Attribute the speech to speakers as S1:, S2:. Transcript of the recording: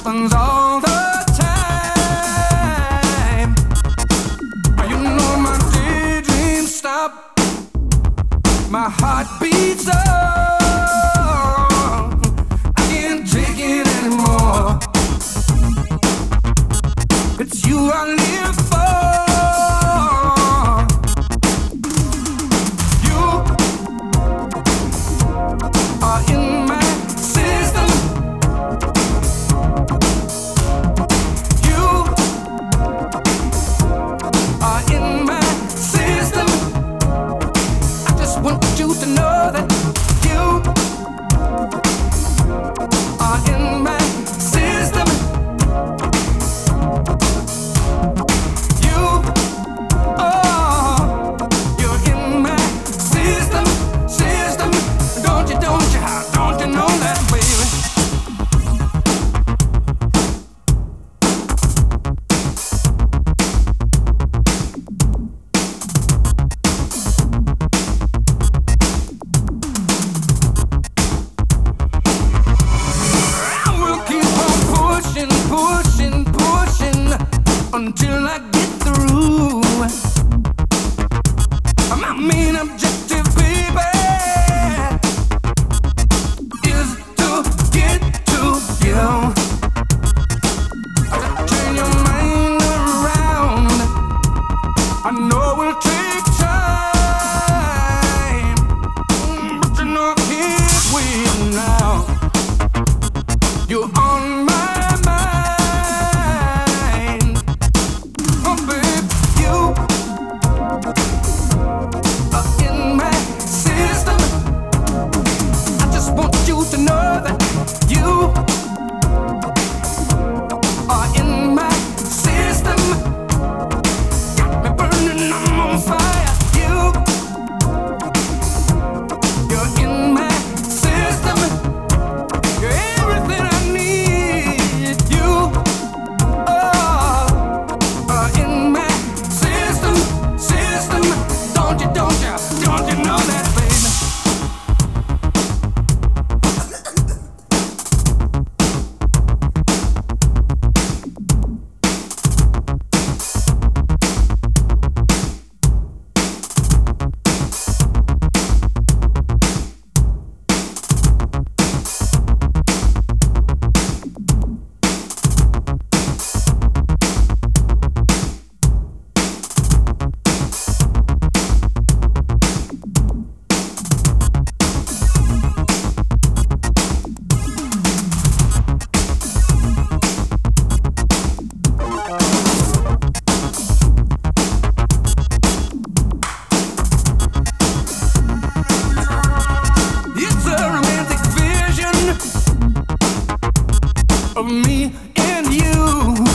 S1: happens all the time. You know my daydreams stop, my heart beats up. I can't take it anymore. It's you I live for. You are in my system. You are in my system. I just want you to know that you are in my system. Don't you know that, baby? I will keep on pushing, pushing, pushing until I get through. My main objective, baby, is to get to you. Turn your mind around. I know it will take time, but you know I can't wait now. You're on my mind. Oh, babe, you are in my system. I just want you to know that you are in my system. Got me burning, I'm on fire. You're in my system. You're everything I need. You are in my system, system. Don't you know that, baby? It's a romantic vision of me and you.